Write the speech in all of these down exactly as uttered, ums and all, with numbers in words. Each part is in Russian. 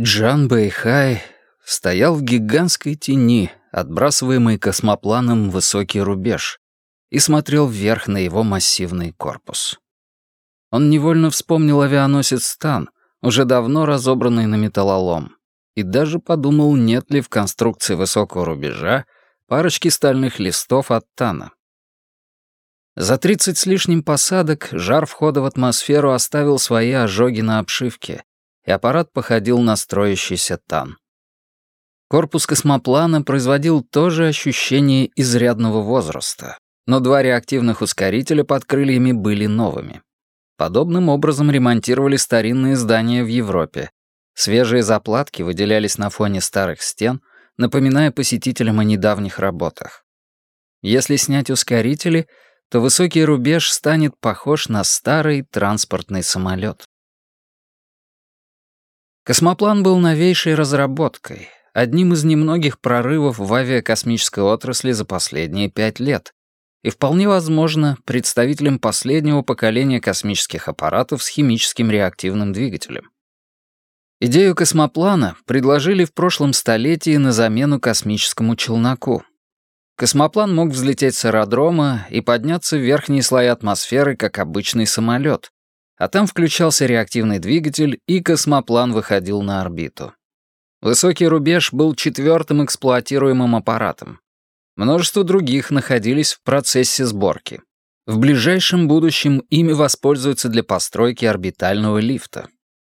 Джан Бэйхай стоял в гигантской тени, отбрасываемой космопланом в высокий рубеж, и смотрел вверх на его массивный корпус. Он невольно вспомнил авианосец «Тан», уже давно разобранный на металлолом, и даже подумал, нет ли в конструкции высокого рубежа парочки стальных листов от «Тана». За тридцать с лишним посадок жар входа в атмосферу оставил свои ожоги на обшивке, и аппарат походил на строящийся «Тан». Корпус космоплана производил то же ощущение изрядного возраста, но два реактивных ускорителя под крыльями были новыми. Подобным образом ремонтировали старинные здания в Европе. Свежие заплатки выделялись на фоне старых стен, напоминая посетителям о недавних работах. Если снять ускорители, то высокий рубеж станет похож на старый транспортный самолет. Космоплан был новейшей разработкой, одним из немногих прорывов в авиакосмической отрасли за последние пять лет, и вполне возможно представителем последнего поколения космических аппаратов с химическим реактивным двигателем. Идею космоплана предложили в прошлом столетии на замену космическому челноку. Космоплан мог взлететь с аэродрома и подняться в верхние слои атмосферы, как обычный самолет, а там включался реактивный двигатель, и космоплан выходил на орбиту. Высокий рубеж был четвертым эксплуатируемым аппаратом. Множество других находились в процессе сборки. В ближайшем будущем ими воспользуются для постройки орбитального лифта.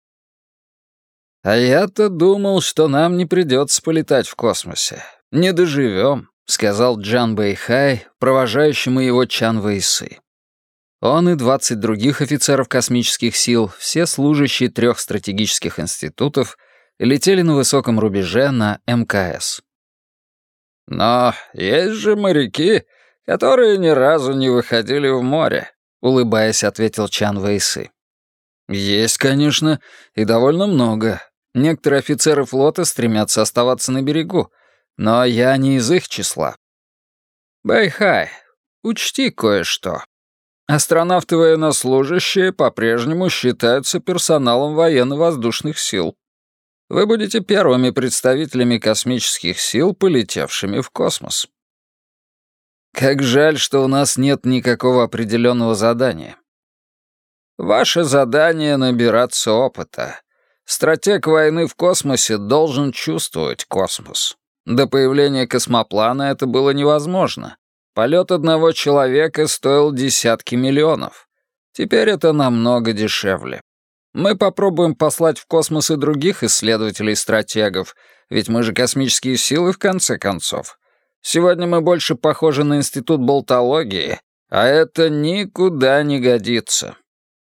«А я-то думал, что нам не придется полетать в космосе. Не доживем», — сказал Джан Бэйхай, провожающему его Чан Вэйсы. Он и двадцать других офицеров космических сил, все служащие трех стратегических институтов, летели на высоком рубеже на эм ка эс. «Но есть же моряки, которые ни разу не выходили в море», — улыбаясь, ответил Чан Вэйсы. «Есть, конечно, и довольно много. Некоторые офицеры флота стремятся оставаться на берегу, но я не из их числа. Бэйхай, учти кое-что. Астронавты военнослужащие по-прежнему считаются персоналом военно-воздушных сил. Вы будете первыми представителями космических сил, полетевшими в космос. Как жаль, что у нас нет никакого определенного задания. Ваше задание — набираться опыта. Стратег войны в космосе должен чувствовать космос. До появления космоплана это было невозможно. Полет одного человека стоил десятки миллионов. Теперь это намного дешевле. Мы попробуем послать в космос и других исследователей-стратегов, ведь мы же космические силы в конце концов. Сегодня мы больше похожи на институт болтологии, а это никуда не годится».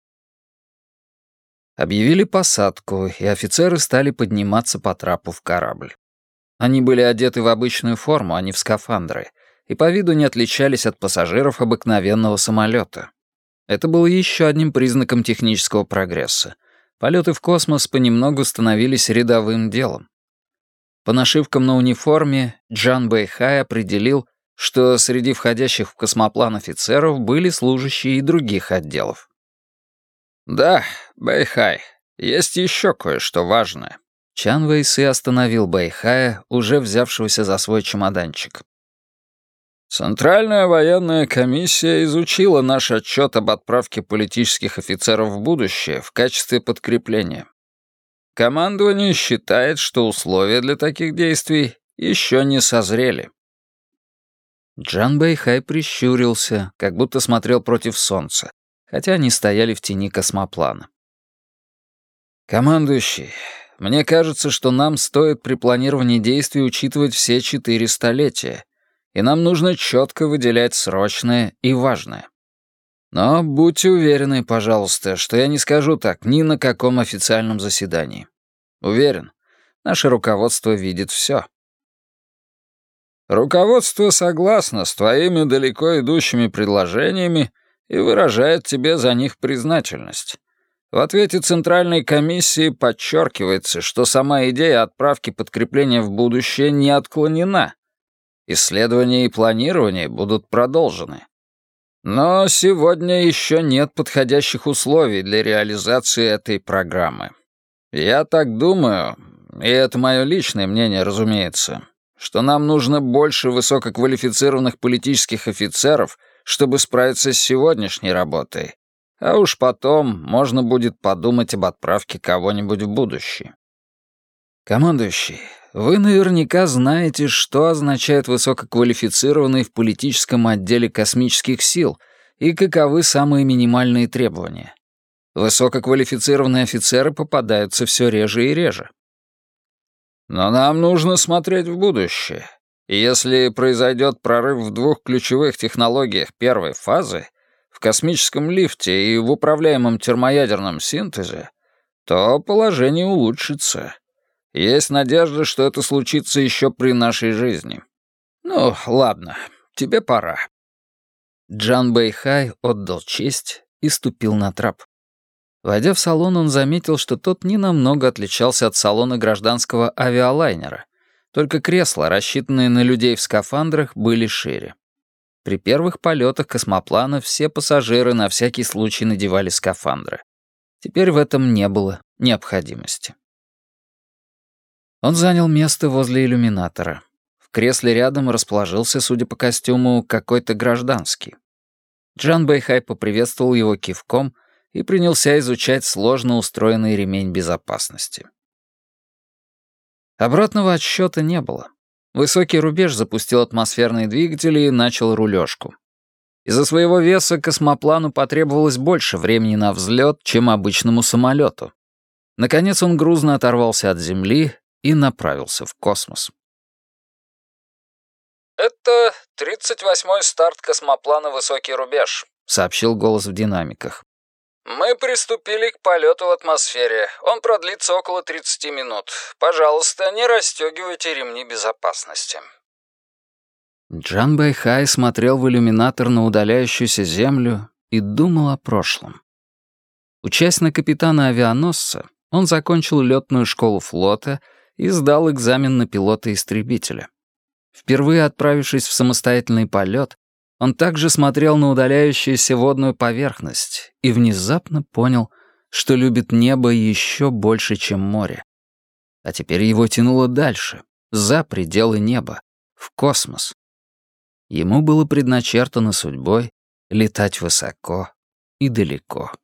Объявили посадку, и офицеры стали подниматься по трапу в корабль. Они были одеты в обычную форму, а не в скафандры, и по виду не отличались от пассажиров обыкновенного самолета. Это было еще одним признаком технического прогресса. Полеты в космос понемногу становились рядовым делом. По нашивкам на униформе Джан Бэйхай определил, что среди входящих в космоплан офицеров были служащие и других отделов. «Да, Бэйхай, есть еще кое-что важное». Чан Вэйсы остановил Бэйхая, уже взявшегося за свой чемоданчик. «Центральная военная комиссия изучила наш отчет об отправке политических офицеров в будущее в качестве подкрепления. Командование считает, что условия для таких действий еще не созрели». Джан Бэйхай прищурился, как будто смотрел против солнца, хотя они стояли в тени космоплана. «Командующий, мне кажется, что нам стоит при планировании действий учитывать все четыре столетия, и нам нужно четко выделять срочное и важное. Но будьте уверены, пожалуйста, что я не скажу так ни на каком официальном заседании. Уверен, наше руководство видит все». «Руководство согласно с твоими далеко идущими предложениями и выражает тебе за них признательность. В ответе Центральной комиссии подчеркивается, что сама идея отправки подкрепления в будущее не отклонена. Исследования и планирование будут продолжены. Но сегодня еще нет подходящих условий для реализации этой программы. Я так думаю, и это мое личное мнение, разумеется, что нам нужно больше высококвалифицированных политических офицеров, чтобы справиться с сегодняшней работой, а уж потом можно будет подумать об отправке кого-нибудь в будущее. Командующий, вы наверняка знаете, что означает высококвалифицированный в политическом отделе космических сил и каковы самые минимальные требования. Высококвалифицированные офицеры попадаются все реже и реже. Но нам нужно смотреть в будущее. И если произойдет прорыв в двух ключевых технологиях первой фазы, в космическом лифте и в управляемом термоядерном синтезе, то положение улучшится. Есть надежда, что это случится еще при нашей жизни. Ну, ладно, тебе пора. Джан Бэйхай отдал честь и ступил на трап. Войдя в салон, он заметил, что тот ненамного отличался от салона гражданского авиалайнера. Только кресла, рассчитанные на людей в скафандрах, были шире. При первых полетах космоплана все пассажиры на всякий случай надевали скафандры. Теперь в этом не было необходимости. Он занял место возле иллюминатора. В кресле рядом расположился, судя по костюму, какой-то гражданский. Джан Бэйхай поприветствовал его кивком и принялся изучать сложно устроенный ремень безопасности. Обратного отсчета не было. Высокий рубеж запустил атмосферные двигатели и начал рулежку. Из-за своего веса космоплану потребовалось больше времени на взлет, чем обычному самолету. Наконец он грузно оторвался от Земли и направился в космос. «Это тридцать восьмой старт космоплана «Высокий рубеж», — сообщил голос в динамиках. «Мы приступили к полету в атмосфере. Он продлится около тридцати минут. Пожалуйста, не расстегивайте ремни безопасности». Джан Бэйхай смотрел в иллюминатор на удаляющуюся Землю и думал о прошлом. Учась на капитана авианосца, он закончил летную школу флота и сдал экзамен на пилота-истребителя. Впервые отправившись в самостоятельный полет, он также смотрел на удаляющуюся водную поверхность и внезапно понял, что любит небо еще больше, чем море. А теперь его тянуло дальше, за пределы неба, в космос. Ему было предначертано судьбой летать высоко и далеко.